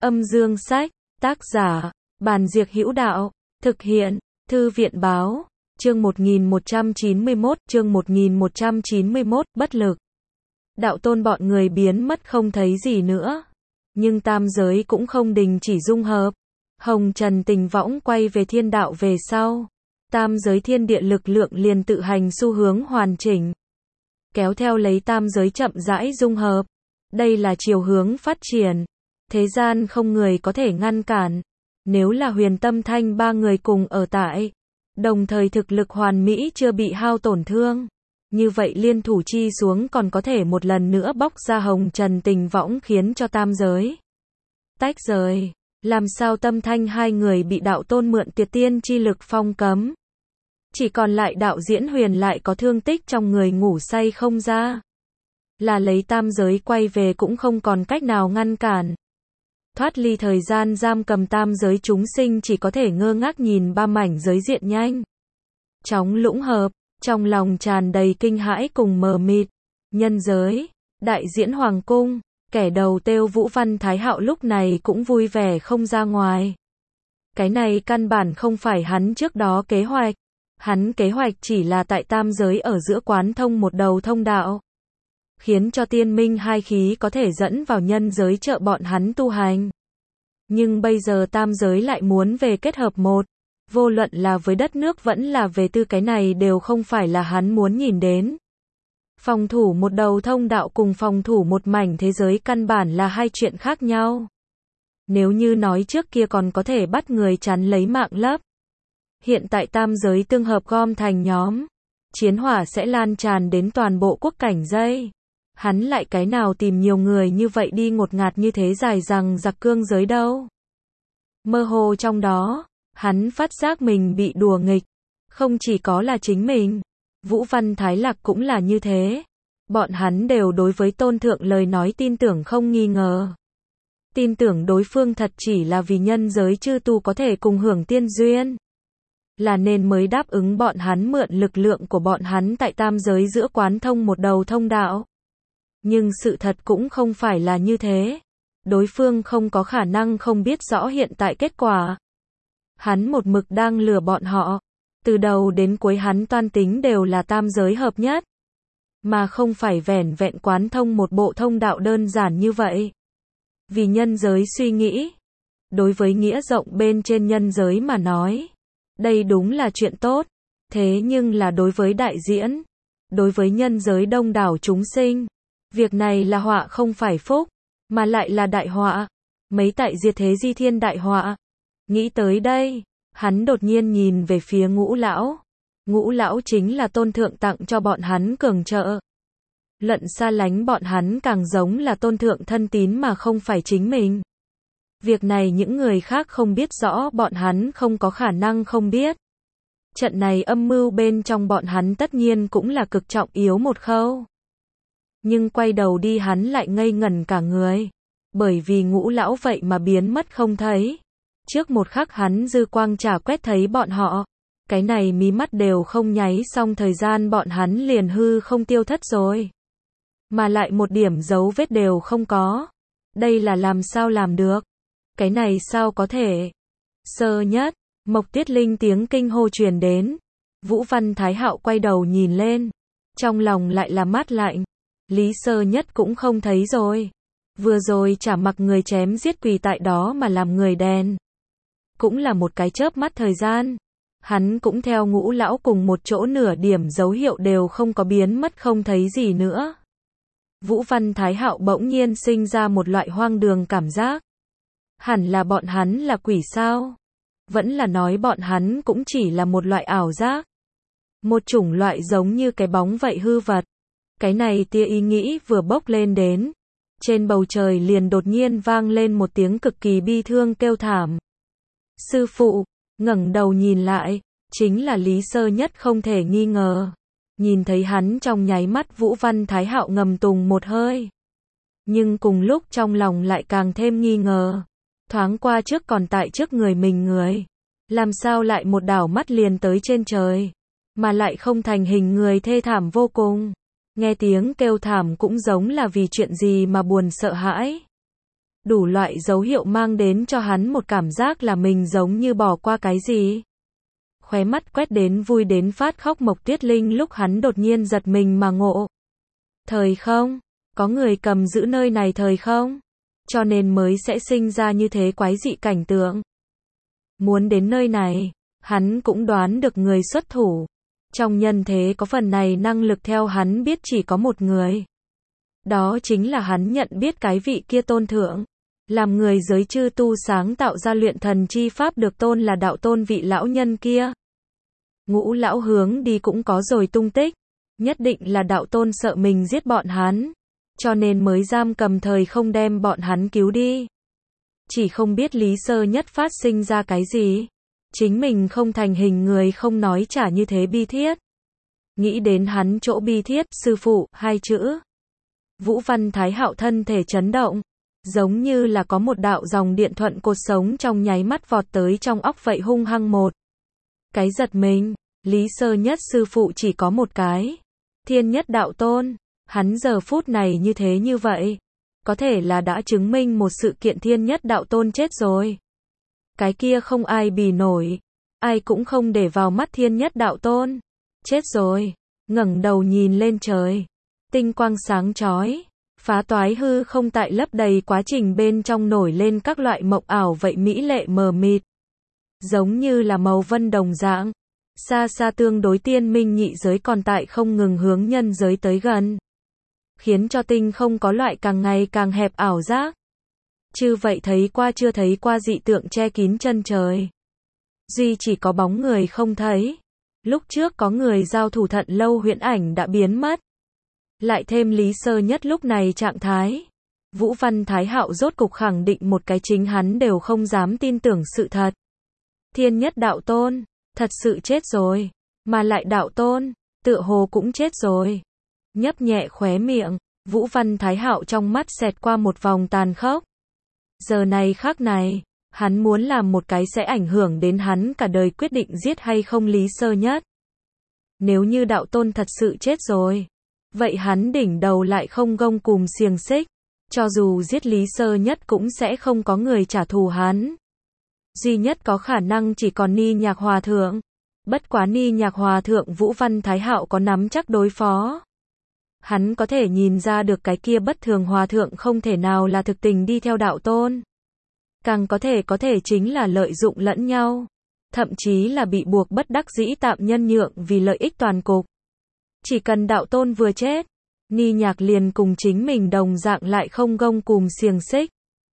Âm dương sách, tác giả, Bàn Diệc Hữu Đạo, thực hiện, Thư viện Báo, chương 1191, bất lực. Đạo tôn bọn người biến mất không thấy gì nữa. Nhưng tam giới cũng không đình chỉ dung hợp. Hồng trần tình võng quay về thiên đạo về sau. Tam giới thiên địa lực lượng liền tự hành xu hướng hoàn chỉnh. Kéo theo lấy tam giới chậm rãi dung hợp. Đây là chiều hướng phát triển. Thế gian không người có thể ngăn cản. Nếu là Huyền Tâm Thanh ba người cùng ở tại, đồng thời thực lực hoàn mỹ chưa bị hao tổn thương, như vậy liên thủ chi xuống còn có thể một lần nữa bóc ra hồng trần tình võng khiến cho tam giới tách rời. Làm sao Tâm Thanh hai người bị đạo tôn mượn Tuyệt Tiên chi lực phong cấm. Chỉ còn lại đạo Diễn Huyền lại có thương tích trong người ngủ say không ra. Là lấy tam giới quay về cũng không còn cách nào ngăn cản. Thoát ly thời gian giam cầm tam giới chúng sinh chỉ có thể ngơ ngác nhìn ba mảnh giới diện nhanh chóng lũng hợp, trong lòng tràn đầy kinh hãi cùng mờ mịt. Nhân giới, đại diễn hoàng cung, kẻ đầu têu Vũ Văn Thái Hạo lúc này cũng vui vẻ không ra ngoài. Cái này căn bản không phải hắn trước đó kế hoạch. Hắn kế hoạch chỉ là tại tam giới ở giữa quán thông một đầu thông đạo, khiến cho tiên minh hai khí có thể dẫn vào nhân giới trợ bọn hắn tu hành. Nhưng bây giờ tam giới lại muốn về kết hợp một. Vô luận là với đất nước vẫn là về tư, cái này đều không phải là hắn muốn nhìn đến. Phòng thủ một đầu thông đạo cùng phòng thủ một mảnh thế giới căn bản là hai chuyện khác nhau. Nếu như nói trước kia còn có thể bắt người chắn lấy mạng lấp, hiện tại tam giới tương hợp gom thành nhóm, chiến hỏa sẽ lan tràn đến toàn bộ quốc cảnh dây. Hắn lại cái nào tìm nhiều người như vậy đi ngột ngạt như thế dài rằng giặc cương giới đâu. Mơ hồ trong đó, hắn phát giác mình bị đùa nghịch. Không chỉ có là chính mình, Vũ Văn Thái Lạc cũng là như thế. Bọn hắn đều đối với tôn thượng lời nói tin tưởng không nghi ngờ. Tin tưởng đối phương thật chỉ là vì nhân giới chư tu có thể cùng hưởng tiên duyên. Là nên mới đáp ứng bọn hắn mượn lực lượng của bọn hắn tại tam giới giữa quán thông một đầu thông đạo. Nhưng sự thật cũng không phải là như thế. Đối phương không có khả năng không biết rõ hiện tại kết quả. Hắn một mực đang lừa bọn họ. Từ đầu đến cuối hắn toan tính đều là tam giới hợp nhất. Mà không phải vẻn vẹn quán thông một bộ thông đạo đơn giản như vậy. Vì nhân giới suy nghĩ. Đối với nghĩa rộng bên trên nhân giới mà nói. Đây đúng là chuyện tốt. Thế nhưng là đối với đại diễn. Đối với nhân giới đông đảo chúng sinh. Việc này là họa không phải phúc, mà lại là đại họa. Mấy tại diệt thế di thiên đại họa. Nghĩ tới đây, hắn đột nhiên nhìn về phía Ngũ Lão. Ngũ Lão chính là tôn thượng tặng cho bọn hắn cường trợ. Lận xa lánh bọn hắn càng giống là tôn thượng thân tín mà không phải chính mình. Việc này những người khác không biết rõ, bọn hắn không có khả năng không biết. Trận này âm mưu bên trong bọn hắn tất nhiên cũng là cực trọng yếu một khâu. Nhưng quay đầu đi hắn lại ngây ngẩn cả người. Bởi vì Ngũ Lão vậy mà biến mất không thấy. Trước một khắc hắn dư quang chả quét thấy bọn họ. Cái này mí mắt đều không nháy xong thời gian bọn hắn liền hư không tiêu thất rồi. Mà lại một điểm dấu vết đều không có. Đây là làm sao làm được? Cái này sao có thể? Sơ nhất, Mộc Tiết Linh tiếng kinh hô truyền đến. Vũ Văn Thái Hạo quay đầu nhìn lên. Trong lòng lại là mát lạnh. Lý Sơ Nhất cũng không thấy rồi. Vừa rồi chả mặc người chém giết quỳ tại đó mà làm người đèn. Cũng là một cái chớp mắt thời gian. Hắn cũng theo Ngũ Lão cùng một chỗ, nửa điểm dấu hiệu đều không có, biến mất không thấy gì nữa. Vũ Văn Thái Hạo bỗng nhiên sinh ra một loại hoang đường cảm giác. Hẳn là bọn hắn là quỷ sao? Vẫn là nói bọn hắn cũng chỉ là một loại ảo giác. Một chủng loại giống như cái bóng vậy hư vật. Cái này tia ý nghĩ vừa bốc lên đến. Trên bầu trời liền đột nhiên vang lên một tiếng cực kỳ bi thương kêu thảm. Sư phụ, ngẩng đầu nhìn lại, chính là Lý Sơ Nhất không thể nghi ngờ. Nhìn thấy hắn trong nháy mắt Vũ Văn Thái Hạo ngầm tùng một hơi. Nhưng cùng lúc trong lòng lại càng thêm nghi ngờ. Thoáng qua trước còn tại trước người mình người. Làm sao lại một đảo mắt liền tới trên trời. Mà lại không thành hình người thê thảm vô cùng. Nghe tiếng kêu thảm cũng giống là vì chuyện gì mà buồn sợ hãi. Đủ loại dấu hiệu mang đến cho hắn một cảm giác là mình giống như bỏ qua cái gì. Khóe mắt quét đến vui đến phát khóc Mộc Tuyết Linh lúc hắn đột nhiên giật mình mà ngộ. Thời không? Có người cầm giữ nơi này thời không? Cho nên mới sẽ sinh ra như thế quái dị cảnh tượng. Muốn đến nơi này, hắn cũng đoán được người xuất thủ. Trong nhân thế có phần này năng lực theo hắn biết chỉ có một người. Đó chính là hắn nhận biết cái vị kia tôn thượng. Làm người giới chư tu sáng tạo ra luyện thần chi pháp được tôn là đạo tôn vị lão nhân kia. Ngũ lão hướng đi cũng có rồi tung tích. Nhất định là đạo tôn sợ mình giết bọn hắn. Cho nên mới giam cầm thời không đem bọn hắn cứu đi. Chỉ không biết Lý Sơ Nhất phát sinh ra cái gì. Chính mình không thành hình người không nói trả như thế bi thiết. Nghĩ đến hắn chỗ bi thiết, sư phụ, hai chữ. Vũ Văn Thái Hạo thân thể chấn động. Giống như là có một đạo dòng điện thuận cột sống trong nháy mắt vọt tới trong óc vậy hung hăng một. Cái giật mình, Lý Sơ Nhất sư phụ chỉ có một cái. Thiên Nhất đạo tôn, hắn giờ phút này như thế như vậy. Có thể là đã chứng minh một sự kiện Thiên Nhất đạo tôn chết rồi. Cái kia không ai bì nổi. Ai cũng không để vào mắt Thiên Nhất đạo tôn. Chết rồi, ngẩng đầu nhìn lên trời. Tinh quang sáng chói. Phá toái hư không tại lấp đầy quá trình bên trong nổi lên các loại mộng ảo vậy mỹ lệ mờ mịt. Giống như là màu vân đồng dạng. Xa xa tương đối tiên minh nhị giới còn tại không ngừng hướng nhân giới tới gần. Khiến cho tinh không có loại càng ngày càng hẹp ảo giác. Chứ vậy thấy qua chưa thấy qua dị tượng che kín chân trời. Duy chỉ có bóng người không thấy. Lúc trước có người giao thủ Thận Lâu huyễn ảnh đã biến mất. Lại thêm Lý Sơ Nhất lúc này trạng thái. Vũ Văn Thái Hạo rốt cục khẳng định một cái chính hắn đều không dám tin tưởng sự thật. Thiên Nhất đạo tôn, thật sự chết rồi. Mà lại đạo tôn, tựa hồ cũng chết rồi. Nhấp nhẹ khóe miệng, Vũ Văn Thái Hạo trong mắt xẹt qua một vòng tàn khốc. Giờ này khắc này, hắn muốn làm một cái sẽ ảnh hưởng đến hắn cả đời quyết định giết hay không Lý Sơ Nhất. Nếu như đạo tôn thật sự chết rồi, vậy hắn đỉnh đầu lại không gông cùm xiềng xích. Cho dù giết Lý Sơ Nhất cũng sẽ không có người trả thù hắn. Duy nhất có khả năng chỉ còn Ni Nhạc Hòa Thượng. Bất quá Ni Nhạc Hòa Thượng Vũ Văn Thái Hạo có nắm chắc đối phó. Hắn có thể nhìn ra được cái kia bất thường hòa thượng không thể nào là thực tình đi theo đạo tôn. Càng có thể chính là lợi dụng lẫn nhau. Thậm chí là bị buộc bất đắc dĩ tạm nhân nhượng vì lợi ích toàn cục. Chỉ cần đạo tôn vừa chết, Ni Nhạc liền cùng chính mình đồng dạng lại không gông cùm xiềng xích.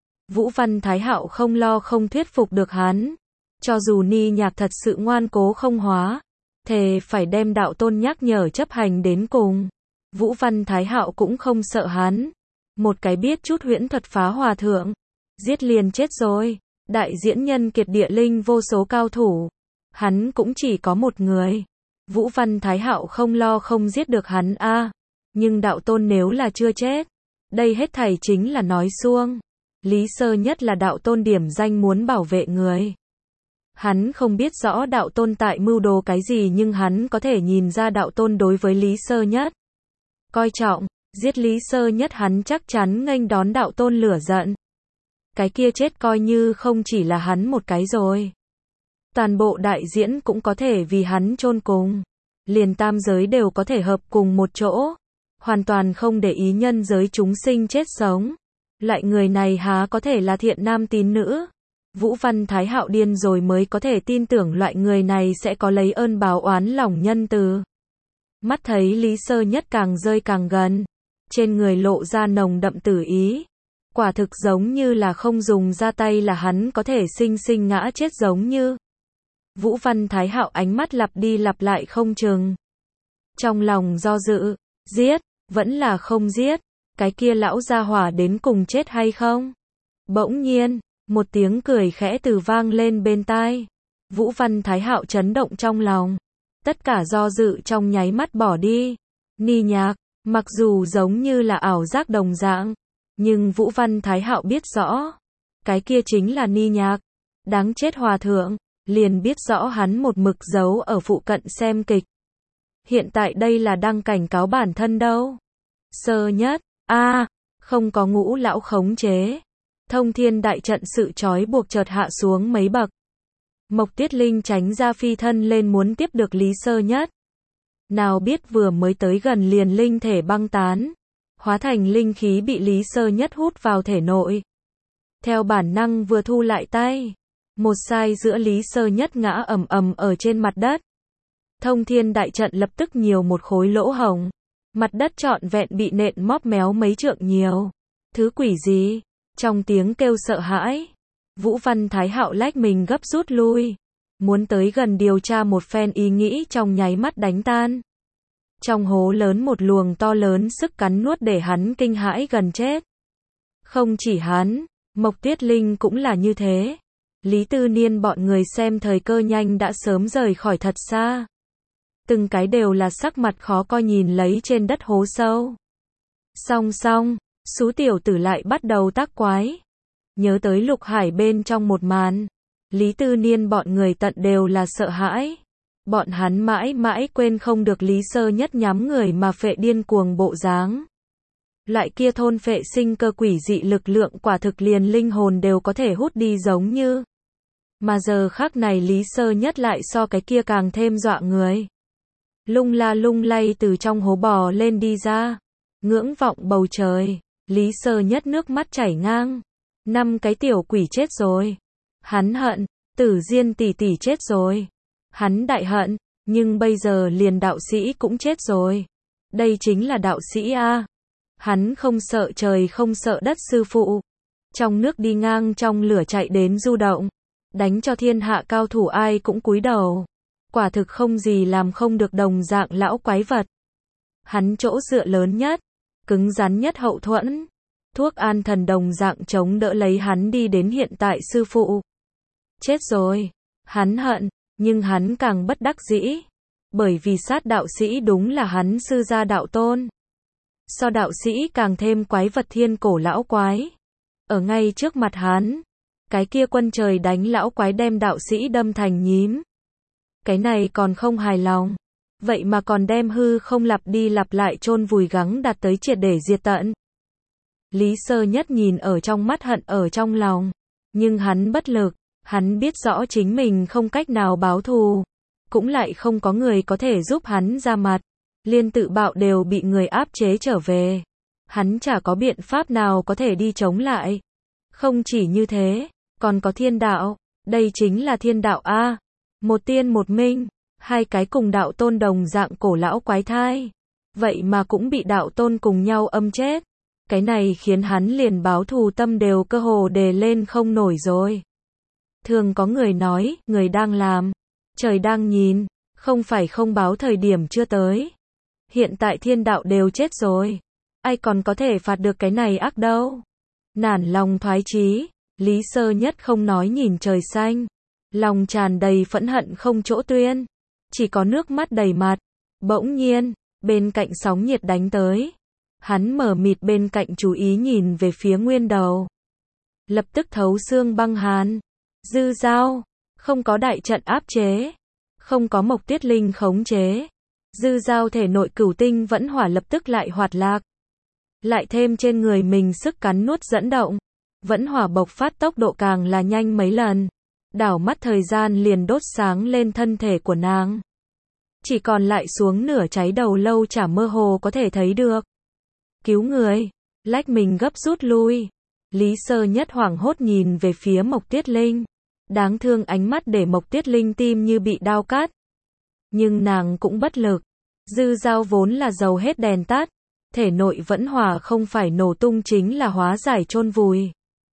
Vũ Văn Thái Hạo không lo không thuyết phục được hắn. Cho dù Ni Nhạc thật sự ngoan cố không hóa, thề phải đem đạo tôn nhắc nhở chấp hành đến cùng. Vũ Văn Thái Hạo cũng không sợ hắn. Một cái biết chút huyễn thuật phá hòa thượng. Giết liền chết rồi. Đại diễn nhân kiệt địa linh vô số cao thủ. Hắn cũng chỉ có một người. Vũ Văn Thái Hạo không lo không giết được hắn a. Nhưng đạo tôn nếu là chưa chết. Đây hết thảy chính là nói suông. Lý Sơ Nhất là đạo tôn điểm danh muốn bảo vệ người. Hắn không biết rõ đạo tôn tại mưu đồ cái gì nhưng hắn có thể nhìn ra đạo tôn đối với Lý Sơ Nhất coi trọng, giết Lý Sơ Nhất hắn chắc chắn nghênh đón đạo tôn lửa giận. Cái kia chết coi như không chỉ là hắn một cái rồi. Toàn bộ đại diễn cũng có thể vì hắn chôn cùng. Liền tam giới đều có thể hợp cùng một chỗ. Hoàn toàn không để ý nhân giới chúng sinh chết sống. Loại người này há có thể là thiện nam tín nữ. Vũ Văn Thái Hạo điên rồi mới có thể tin tưởng loại người này sẽ có lấy ơn báo oán lòng nhân từ. Mắt thấy Lý Sơ Nhất càng rơi càng gần. Trên người lộ ra nồng đậm tử ý. Quả thực giống như là không dùng ra tay là hắn có thể sinh sinh ngã chết giống như. Vũ Văn Thái Hạo ánh mắt lặp đi lặp lại không chừng. Trong lòng do dự, giết, vẫn là không giết. Cái kia lão gia hỏa đến cùng chết hay không? Bỗng nhiên, một tiếng cười khẽ từ vang lên bên tai. Vũ Văn Thái Hạo chấn động trong lòng. Tất cả do dự trong nháy mắt bỏ đi. Ni Nhạc, mặc dù giống như là ảo giác đồng dạng, nhưng Vũ Văn Thái Hạo biết rõ. Cái kia chính là Ni Nhạc. Đáng chết hòa thượng, liền biết rõ hắn một mực giấu ở phụ cận xem kịch. Hiện tại đây là đang cảnh cáo bản thân đâu. Sơ Nhất, không có Ngũ lão khống chế. Thông thiên đại trận sự trói buộc chợt hạ xuống mấy bậc. Mộc Tiết Linh tránh ra phi thân lên muốn tiếp được Lý Sơ Nhất. Nào biết vừa mới tới gần liền linh thể băng tán, hóa thành linh khí bị Lý Sơ Nhất hút vào thể nội. Theo bản năng vừa thu lại tay, một sai giữa Lý Sơ Nhất ngã ầm ầm ở trên mặt đất. Thông thiên đại trận lập tức nhiều một khối lỗ hổng, mặt đất trọn vẹn bị nện móp méo mấy trượng nhiều. Thứ quỷ gì? Trong tiếng kêu sợ hãi, Vũ Văn Thái Hạo lách mình gấp rút lui, muốn tới gần điều tra một phen ý nghĩ trong nháy mắt đánh tan. Trong hố lớn một luồng to lớn sức cắn nuốt để hắn kinh hãi gần chết. Không chỉ hắn, Mộc Tiết Linh cũng là như thế. Lý Tư Niên bọn người xem thời cơ nhanh đã sớm rời khỏi thật xa. Từng cái đều là sắc mặt khó coi nhìn lấy trên đất hố sâu. Song song, Sú tiểu tử lại bắt đầu tác quái. Nhớ tới Lục Hải bên trong một màn, Lý Tư Niên bọn người tận đều là sợ hãi. Bọn hắn mãi mãi quên không được Lý Sơ Nhất nhắm người mà phệ điên cuồng bộ dáng. Loại kia thôn phệ sinh cơ quỷ dị lực lượng quả thực liền linh hồn đều có thể hút đi giống như. Mà giờ khắc này Lý Sơ Nhất lại so cái kia càng thêm dọa người. Lung la lung lay từ trong hố bò lên đi ra. Ngưỡng vọng bầu trời, Lý Sơ Nhất nước mắt chảy ngang. 5 cái tiểu quỷ chết rồi. Hắn hận, Tử Diên tỷ tỷ chết rồi. Hắn đại hận, nhưng bây giờ liền đạo sĩ cũng chết rồi. Đây chính là đạo sĩ a. Hắn không sợ trời không sợ đất sư phụ. Trong nước đi ngang trong lửa chạy đến du động. Đánh cho thiên hạ cao thủ ai cũng cúi đầu. Quả thực không gì làm không được đồng dạng lão quái vật. Hắn chỗ dựa lớn nhất, cứng rắn nhất hậu thuẫn. Thuốc an thần đồng dạng chống đỡ lấy hắn đi đến hiện tại sư phụ. Chết rồi. Hắn hận, nhưng hắn càng bất đắc dĩ. Bởi vì sát đạo sĩ đúng là hắn sư gia đạo tôn. So đạo sĩ càng thêm quái vật thiên cổ lão quái. Ở ngay trước mặt hắn, cái kia quân trời đánh lão quái đem đạo sĩ đâm thành nhím. Cái này còn không hài lòng. Vậy mà còn đem hư không lặp đi lặp lại chôn vùi gắng đạt tới triệt để diệt tận. Lý Sơ Nhất nhìn ở trong mắt hận ở trong lòng. Nhưng hắn bất lực, hắn biết rõ chính mình không cách nào báo thù. Cũng lại không có người có thể giúp hắn ra mặt. Liên tự bạo đều bị người áp chế trở về. Hắn chả có biện pháp nào có thể đi chống lại. Không chỉ như thế, còn có thiên đạo. Đây chính là thiên đạo a. Một tiên một minh, hai cái cùng đạo tôn đồng dạng cổ lão quái thai. Vậy mà cũng bị đạo tôn cùng nhau âm chết. Cái này khiến hắn liền báo thù tâm đều cơ hồ đề lên không nổi rồi. Thường có người nói, người đang làm, trời đang nhìn, không phải không báo thời điểm chưa tới. Hiện tại thiên đạo đều chết rồi. Ai còn có thể phạt được cái này ác đâu. Nản lòng thoái chí, Lý Sơ Nhất không nói nhìn trời xanh. Lòng tràn đầy phẫn hận không chỗ tuyên. Chỉ có nước mắt đầy mặt. Bỗng nhiên, bên cạnh sóng nhiệt đánh tới. Hắn mở mịt bên cạnh chú ý nhìn về phía nguyên đầu. Lập tức thấu xương băng hàn. Dư Dao, không có đại trận áp chế. Không có Mộc Tiết Linh khống chế. Dư Dao thể nội cửu tinh vẫn hỏa lập tức lại hoạt lạc. Lại thêm trên người mình sức cắn nuốt dẫn động. Vẫn hỏa bộc phát tốc độ càng là nhanh mấy lần. Đảo mắt thời gian liền đốt sáng lên thân thể của nàng. Chỉ còn lại xuống nửa cháy đầu lâu chả mơ hồ có thể thấy được. Cứu người, lách mình gấp rút lui. Lý Sơ Nhất hoảng hốt nhìn về phía Mộc Tiết Linh. Đáng thương ánh mắt để Mộc Tiết Linh tim như bị đao cắt. Nhưng nàng cũng bất lực. Dư Dao vốn là dầu hết đèn tắt. Thể nội vẫn hỏa không phải nổ tung chính là hóa giải chôn vùi.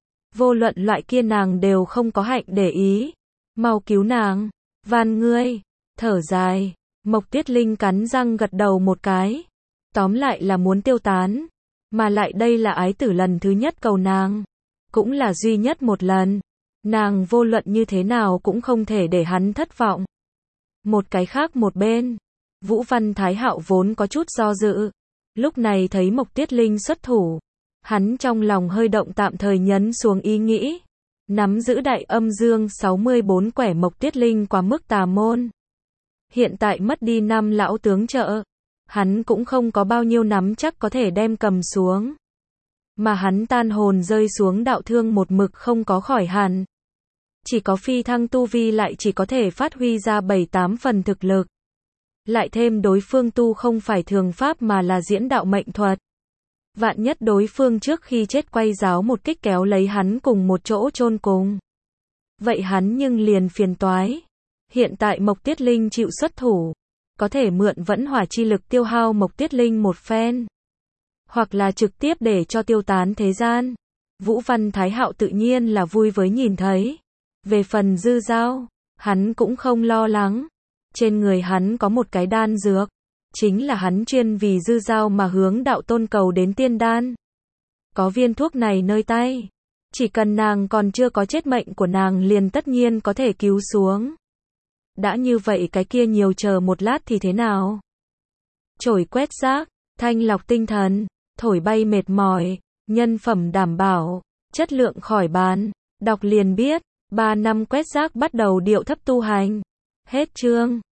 Vô luận loại kia nàng đều không có hạnh để ý. Mau cứu nàng, van ngươi. Thở dài, Mộc Tiết Linh cắn răng gật đầu một cái. Tóm lại là muốn tiêu tán. Mà lại đây là ái tử lần thứ nhất cầu nàng. Cũng là duy nhất một lần. Nàng vô luận như thế nào cũng không thể để hắn thất vọng. Một cái khác một bên, Vũ Văn Thái Hạo vốn có chút do dự. Lúc này thấy Mộc Tiết Linh xuất thủ. Hắn trong lòng hơi động tạm thời nhấn xuống ý nghĩ. Nắm giữ đại âm dương 64 quẻ Mộc Tiết Linh quá mức tà môn. Hiện tại mất đi 5 lão tướng trợ. Hắn cũng không có bao nhiêu nắm chắc có thể đem cầm xuống. Mà hắn tan hồn rơi xuống đạo thương một mực không có khỏi hẳn. Chỉ có phi thăng tu vi lại chỉ có thể phát huy ra 7-8 phần thực lực. Lại thêm đối phương tu không phải thường pháp mà là diễn đạo mệnh thuật. Vạn nhất đối phương trước khi chết quay giáo một kích kéo lấy hắn cùng một chỗ chôn cùng. Vậy hắn nhưng liền phiền toái. Hiện tại Mộc Tiết Linh chịu xuất thủ. Có thể mượn vẫn hỏa chi lực tiêu hao Mộc Tiết Linh một phen. Hoặc là trực tiếp để cho tiêu tán thế gian. Vũ Văn Thái Hạo tự nhiên là vui với nhìn thấy. Về phần Dư Dao, hắn cũng không lo lắng. Trên người hắn có một cái đan dược. Chính là hắn chuyên vì Dư Dao mà hướng đạo tôn cầu đến tiên đan. Có viên thuốc này nơi tay. Chỉ cần nàng còn chưa có chết mệnh của nàng liền tất nhiên có thể cứu xuống. Đã như vậy cái kia nhiều chờ một lát thì thế nào? Chổi quét rác, thanh lọc tinh thần, thổi bay mệt mỏi, nhân phẩm đảm bảo, chất lượng khỏi bàn. Đọc liền biết, 3 năm quét rác bắt đầu điệu thấp tu hành. Hết chương.